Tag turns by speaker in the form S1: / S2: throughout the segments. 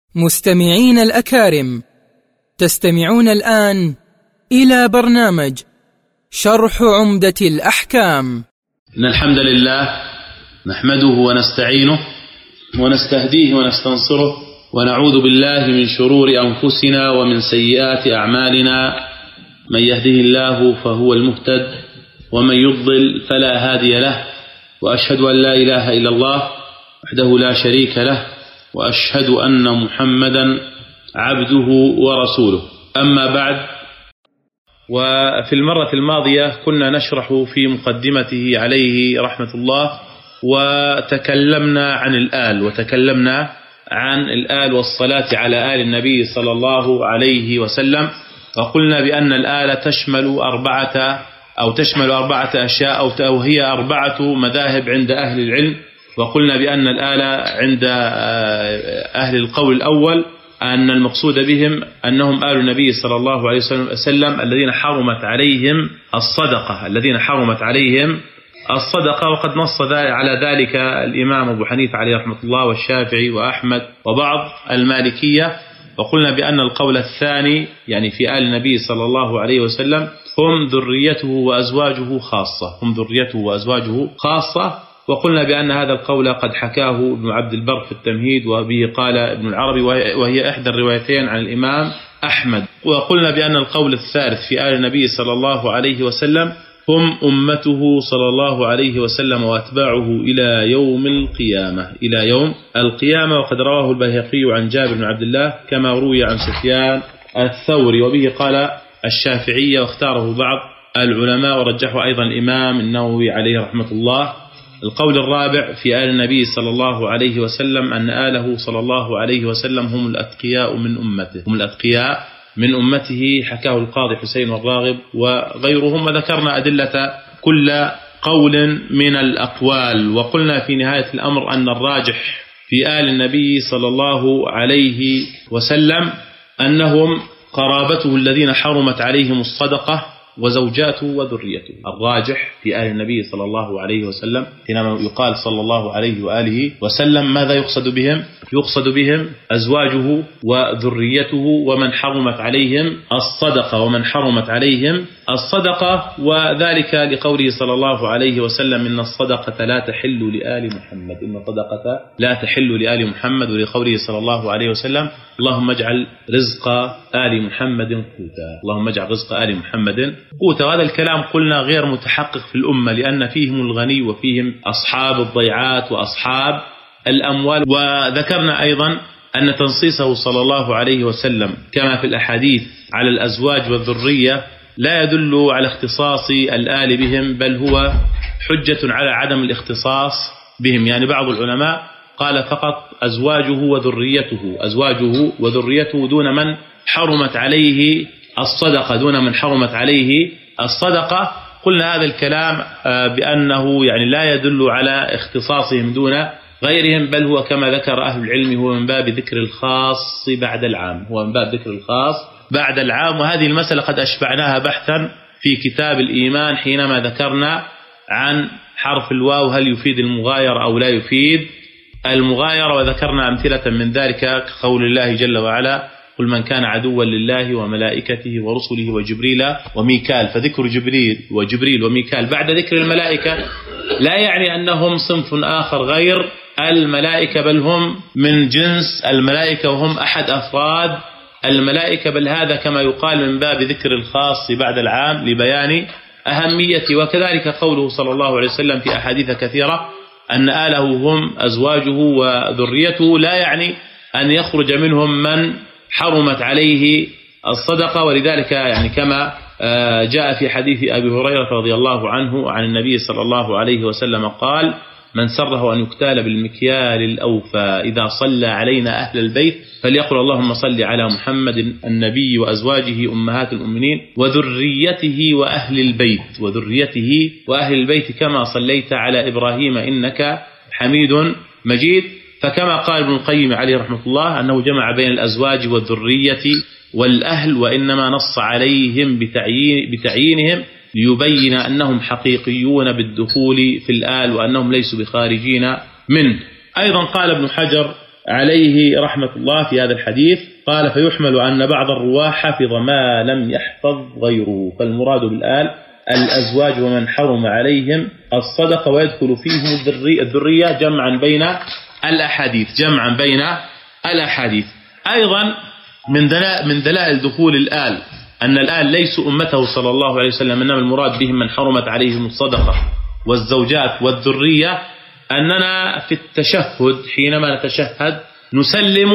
S1: مستمعين الأكارم، تستمعون الآن إلى برنامج شرح عمدة الأحكام.
S2: إن الحمد لله نحمده ونستعينه ونستهديه ونستنصره ونعوذ بالله من شرور أنفسنا ومن سيئات أعمالنا. من يهده الله فهو المهتد ومن يضلل فلا هادي له، وأشهد أن لا إله إلا الله وحده لا شريك له، وأشهد أن محمدا عبده ورسوله. أما بعد، وفي المرة الماضية كنا نشرح في مقدمته عليه رحمة الله، وتكلمنا عن الآل، وتكلمنا عن الآل والصلاة على آل النبي صلى الله عليه وسلم، وقلنا بأن الآل تشمل أربعة أشياء، أو هي 4 مذاهب عند أهل العلم. وقلنا بأن الآل عند أهل القول الأول أن المقصود بهم أنهم آل النبي صلى الله عليه وسلم الذين حرمت عليهم الصدقة، وقد نص على ذلك الإمام أبو حنيفة عليه رحمة الله والشافعي وأحمد وبعض المالكية. وقلنا بأن القول الثاني يعني في آل النبي صلى الله عليه وسلم هم ذريته وأزواجه خاصة. وقلنا بأن هذا القول قد حكاه ابن عبد البر في التمهيد، وبه قال ابن العربي، وهي إحدى الروايتين عن الإمام أحمد. وقلنا بأن القول الثالث في آل النبي صلى الله عليه وسلم هم أمته صلى الله عليه وسلم وأتباعه إلى يوم القيامة. وقد رواه البيهقي عن جابر بن عبد الله كما روي عن سفيان الثوري، وبه قال الشافعية واختاره بعض العلماء، ورجحه أيضا الإمام النووي عليه رحمة الله. القول الرابع في آل النبي صلى الله عليه وسلم أن آله صلى الله عليه وسلم هم الأتقياء من أمته، حكاه القاضي حسين والراغب وغيرهم، وذكرنا أدلة كل قول من الأقوال. وقلنا في نهاية الأمر أن الراجح في آل النبي صلى الله عليه وسلم أنهم قرابته الذين حرمت عليهم الصدقة وزوجاته وذريته. الراجح في آل النبي صلى الله عليه وسلم حينما يقال صلى الله عليه وآله وسلم ماذا يقصد بهم؟ يقصد بهم أزواجه وذريته ومن حرمت عليهم الصدقة، وذلك لقوله صلى الله عليه وسلم إن الصدقة لا تحل لآل محمد، ولقوله صلى الله عليه وسلم اللهم اجعل رزق آل محمد قوتا. وهذا الكلام قلنا غير متحقق في الأمة، لأن فيهم الغني وفيهم أصحاب الضيعات وأصحاب الأموال. وذكرنا أيضا أن تنصيصه صلى الله عليه وسلم كما في الأحاديث على الأزواج والذرية لا يدل على اختصاص الآل بهم، بل هو حجة على عدم الاختصاص بهم. يعني بعض العلماء قال فقط أزواجه وذريته دون من حرمت عليه الصدقة. قلنا هذا الكلام بأنه يعني لا يدل على اختصاصهم دون غيرهم، بل هو كما ذكر أهل العلم هو من باب ذكر الخاص بعد العام. وهذه المسألة قد أشبعناها بحثا في كتاب الإيمان حينما ذكرنا عن حرف الواو هل يفيد المغايرة أو لا يفيد المغايرة، وذكرنا أمثلة من ذلك كقول الله جل وعلا قل من كان عدوا لله وملائكته ورسله وجبريل وميكال. فذكر جبريل وميكال بعد ذكر الملائكة لا يعني أنهم صنف آخر غير الملائكة، بل هم من جنس الملائكة وهم أحد أفراد الملائكة، بل هذا كما يقال من باب ذكر الخاص بعد العام لبيان أهميته. وكذلك قوله صلى الله عليه وسلم في أحاديث كثيرة أن آله هم أزواجه وذريته، لا يعني أن يخرج منهم من حرمت عليه الصدقة. ولذلك يعني كما جاء في حديث أبي هريرة رضي الله عنه عن النبي صلى الله عليه وسلم قال من سره أن يكتال بالمكيال الأوفى إذا صلى علينا أهل البيت فليقل اللهم صل على محمد النبي وأزواجه أمهات المؤمنين وذريته وأهل البيت كما صليت على إبراهيم إنك حميد مجيد. فكما قال ابن القيم عليه رحمة الله أنه جمع بين الأزواج والذرية والأهل، وإنما نص عليهم بتعيينهم ليبين أنهم حقيقيون بالدخول في الآل وأنهم ليسوا بخارجين منه. أيضا قال ابن حجر عليه رحمة الله في هذا الحديث قال: فيحمل أن بعض الرواة حفظ ما لم يحفظ غيره. فالمراد بالآل الأزواج ومن حرم عليهم الصدقة، ويدخل فيهم الذرية جمعا بين الأحاديث. أيضا من دلائل دخول الآل أن الآل ليسوا أمته صلى الله عليه وسلم، إنما المراد بهم من حرمت عليهم الصدقة والزوجات والذرية، أننا في التشهد حينما نتشهد نسلم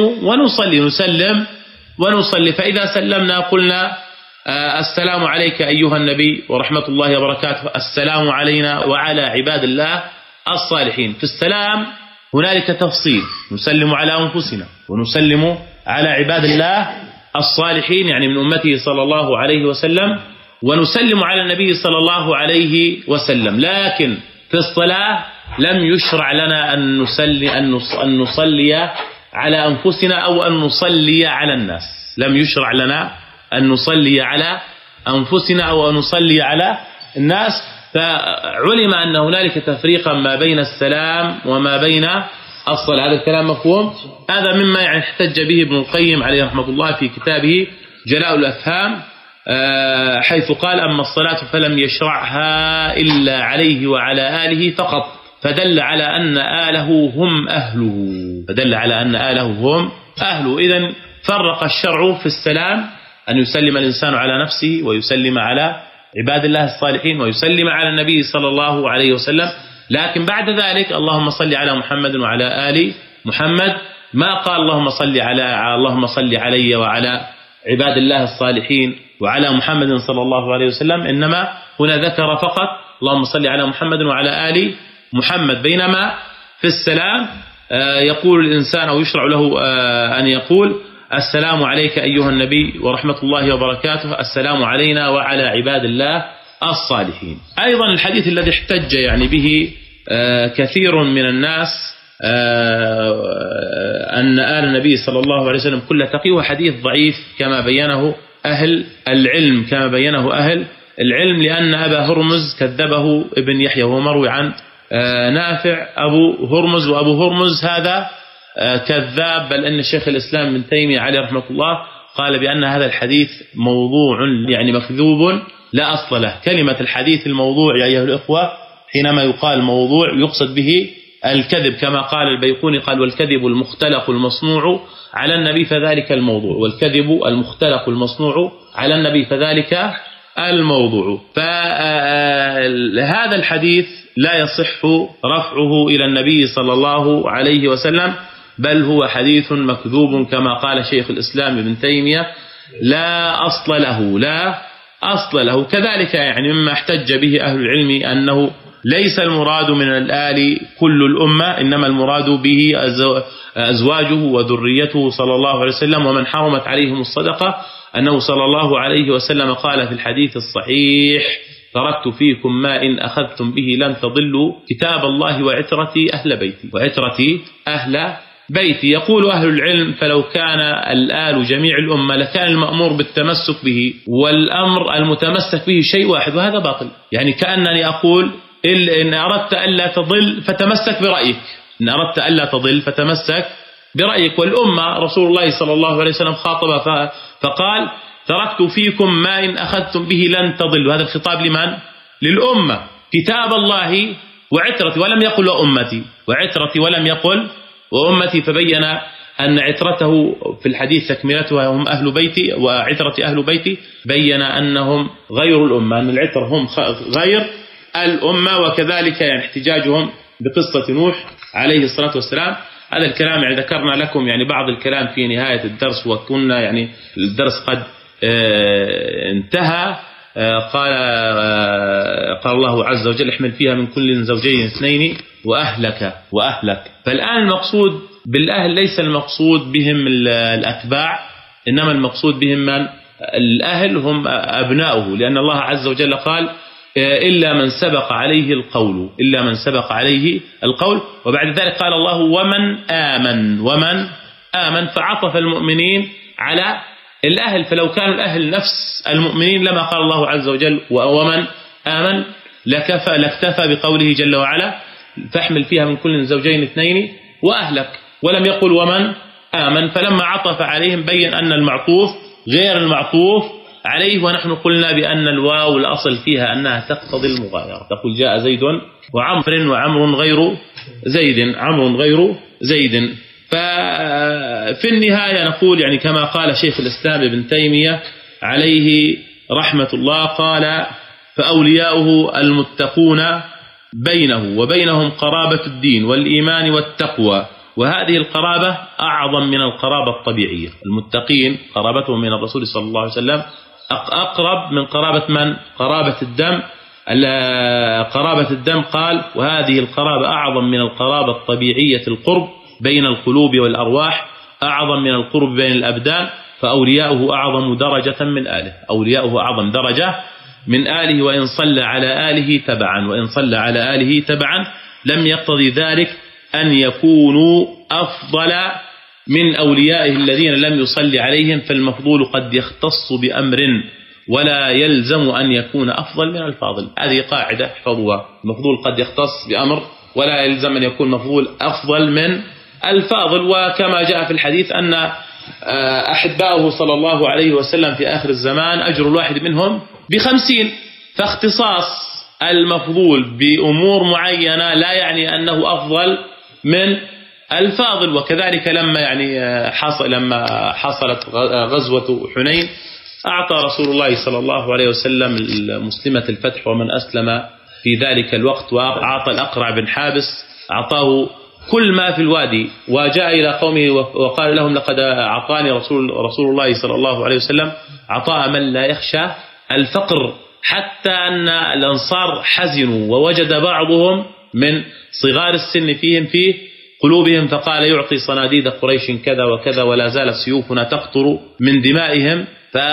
S2: ونصلي، فإذا سلمنا قلنا: السلام عليك أيها النبي ورحمة الله وبركاته، السلام علينا وعلى عباد الله الصالحين. في السلام هنالك تفصيل: نسلم على أنفسنا ونسلم على عباد الله الصالحين، يعني من أمته صلى الله عليه وسلم، ونسلم على النبي صلى الله عليه وسلم. لكن في الصلاة لم يشرع لنا أن نصلي على أنفسنا أو أن نصلي على الناس. لم يشرع لنا أن نصلي على أنفسنا أو أن نصلي على الناس. فعلم أن هنالك تفريقا ما بين السلام وما بين الصلاة. هذا الكلام مفهوم؟ هذا مما احتج به ابن القيم عليه رحمة الله في كتابه جلاء الأفهام، حيث قال: أما الصلاة فلم يشرعها إلا عليه وعلى آله فقط، فدل على أن آله هم أهله. إذن فرق الشرع في السلام أن يسلم الإنسان على نفسه ويسلم على عباد الله الصالحين ويسلم على النبي صلى الله عليه وسلم، لكن بعد ذلك اللهم صل على محمد وعلى آل محمد. ما قال اللهم صل علي وعلى عباد الله الصالحين وعلى محمد صلى الله عليه وسلم، إنما هنا ذكر فقط اللهم صل على محمد وعلى آل محمد. بينما في السلام يقول الإنسان أو يشرع له أن يقول: السلام عليك أيها النبي ورحمة الله وبركاته، السلام علينا وعلى عباد الله الصالحين. أيضا الحديث الذي احتج يعني به كثير من الناس أن آل النبي صلى الله عليه وسلم كل تقي، وحديث ضعيف كما بينه أهل العلم، لأن أبا هرمز كذبه ابن يحيى، وهو مروي عن نافع أبو هرمز، وأبو هرمز هذا كذاب، بل أن شيخ الإسلام ابن تيمية عليه رحمة الله قال بأن هذا الحديث موضوع، يعني مكذوب لا أصل له. كلمة الحديث الموضوع يا أيها الإخوة حينما يقال موضوع يقصد به الكذب، كما قال البيقوني قال: والكذب المختلق المصنوع على النبي فذلك الموضوع، والكذب المختلق المصنوع على النبي فذلك الموضوع. فهذا الحديث لا يصح رفعه إلى النبي صلى الله عليه وسلم، بل هو حديث مكذوب كما قال شيخ الإسلام ابن تيمية لا أصل له. كذلك يعني مما احتج به أهل العلم أنه ليس المراد من الآل كل الأمة، إنما المراد به أزواجه وذريته صلى الله عليه وسلم ومن حرمت عليهم الصدقة، أنه صلى الله عليه وسلم قال في الحديث الصحيح: تركت فيكم ما إن أخذتم به لن تضلوا كتاب الله وعترتي أهل بيتي. يقول أهل العلم: فلو كان الآل جميع الأمة لكان المأمور بالتمسك به، والأمر المتمسك به شيء واحد، وهذا باطل. يعني كأنني أقول: إن أردت ألا تضل فتمسك برأيك. والأمة رسول الله صلى الله عليه وسلم خاطب فقال: تركت فيكم ما إن أخذتم به لن تضلوا. هذا الخطاب لمن؟ للأمة. كتاب الله وعترتي، ولم يقل وعترتي ولم يقل وأمتي، فبين أن عترته في الحديث تكملتها هم أهل بيتي، وعترة أهل بيتي بين أنهم غير الأمة، أن العتر هم غير الأمة. وكذلك يعني احتجاجهم بقصة نوح عليه الصلاة والسلام. هذا الكلام يعني ذكرنا لكم يعني بعض الكلام في نهاية الدرس، وكنا يعني الدرس قد انتهى. قال الله عز وجل: احمل فيها من كل زوجين اثنين وأهلك. فالآن المقصود بالأهل ليس المقصود بهم الأتباع، إنما المقصود بهم من؟ الأهل هم أبناؤه، لأن الله عز وجل قال: إلا من سبق عليه القول. وبعد ذلك قال الله: ومن آمن، فعطف المؤمنين على الأهل. فلو كانوا الأهل نفس المؤمنين لما قال الله عز وجل ومن آمن، لاكتفى بقوله جل وعلا: فاحمل فيها من كل زوجين اثنين وأهلك. ولم يقل ومن آمن، فلما عطف عليهم بين أن المعطوف غير المعطوف عليه. ونحن قلنا بأن الواو الأصل فيها أنها تقتضي المغايرة، تقول جاء زيد وعمر وعمر غير زيد، عمر غير زيد. ففي النهاية نقول يعني كما قال شيخ الإسلام ابن تيمية عليه رحمة الله، قال فأولياؤه المتقون بينه وبينهم قرابة الدين والإيمان والتقوى، وهذه القرابة أعظم من القرابة الطبيعية. المتقين قرابتهم من الرسول صلى الله عليه وسلم أقرب من قرابة من؟ قرابة الدم. قرابة الدم قال وهذه القرابة أعظم من القرابة الطبيعية، القرب بين القلوب والأرواح أعظم من القرب بين الأبدان، فأولياؤه أعظم درجة من آله، أولياؤه أعظم درجة من آله. وإن صلى على آله تبعا، وإن صلى على آله تبعا لم يقتضي ذلك أن يكونوا أفضل من أوليائه الذين لم يصلي عليهم، فالمفضول قد يختص بأمر ولا يلزم أن يكون أفضل من الفاضل. هذه قاعدة احفظوها، المفضول قد يختص بأمر ولا يلزم أن يكون مفضول أفضل من الفاضل. وكما جاء في الحديث أن أحباؤه صلى الله عليه وسلم في آخر الزمان أجر الواحد منهم ب50، فاختصاص المفضول بأمور معينة لا يعني أنه أفضل من الفاضل. وكذلك لما حصلت غزوة حنين أعطى رسول الله صلى الله عليه وسلم المسلمة الفتح ومن أسلم في ذلك الوقت، وأعطى الأقرع بن حابس أعطاه كل ما في الوادي، وجاء إلى قومه وقال لهم لقد أعطاني رسول الله صلى الله عليه وسلم عطاء من لا يخشى الفقر، حتى أن الأنصار حزنوا، ووجد بعضهم من صغار السن فيهم في قلوبهم فقال يعطي صناديد قريش كذا وكذا ولا زالت سيوفنا تقطر من دمائهم.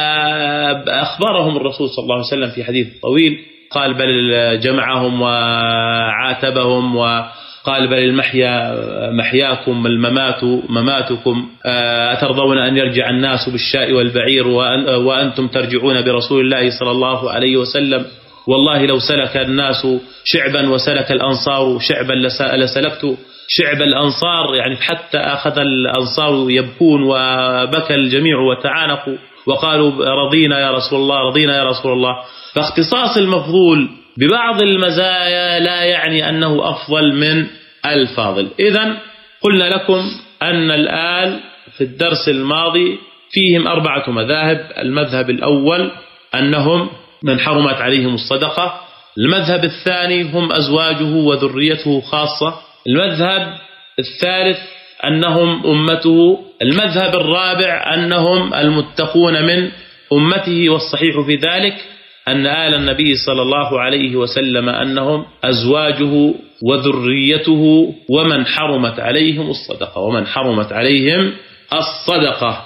S2: فأخبرهم الرسول صلى الله عليه وسلم في حديث طويل، قال بل جمعهم وعاتبهم، وقال بل المحيا محياكم الممات مماتكم، أترضون أن يرجع الناس بالشاء والبعير وأنتم ترجعون برسول الله صلى الله عليه وسلم، والله لو سلك الناس شعبا وسلك الأنصار شعبا لسلكت شعب الأنصار، يعني حتى أخذ الأنصار يبكون وبكى الجميع وتعانقوا وقالوا رضينا يا رسول الله، رضينا يا رسول الله. فاختصاص المفضول ببعض المزايا لا يعني أنه أفضل من الفاضل. إذن قلنا لكم أن الآل في الدرس الماضي فيهم 4 مذاهب. المذهب الأول أنهم من حرمت عليهم الصدقة، المذهب الثاني هم أزواجه وذريته خاصة، المذهب الثالث أنهم أمته، المذهب الرابع أنهم المتقون من أمته، والصحيح في ذلك أن آل النبي صلى الله عليه وسلم أنهم أزواجه وذريته ومن حرمت عليهم الصدقة، ومن حرمت عليهم الصدقة.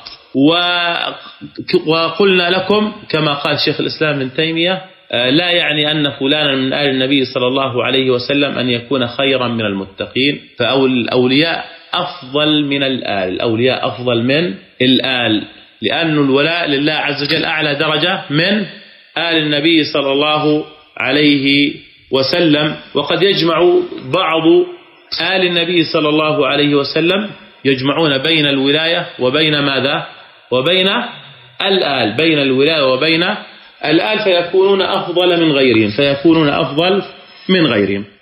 S2: وقلنا لكم كما قال شيخ الإسلام ابن تيمية لا يعني أن فلانا من آل النبي صلى الله عليه وسلم أن يكون خيرا من المتقين، فالأولياء أفضل من الآل، الأولياء أفضل من الآل، لأن الولاء لله عز وجل أعلى درجة من آل النبي صلى الله عليه وسلم. وقد يجمع بعض آل النبي صلى الله عليه وسلم يجمعون بين الولاية وبين ماذا؟ وبين الآل، بين الولاية وبين الآل، فيكونون أفضل من غيرهم، فيكونون أفضل من غيرهم.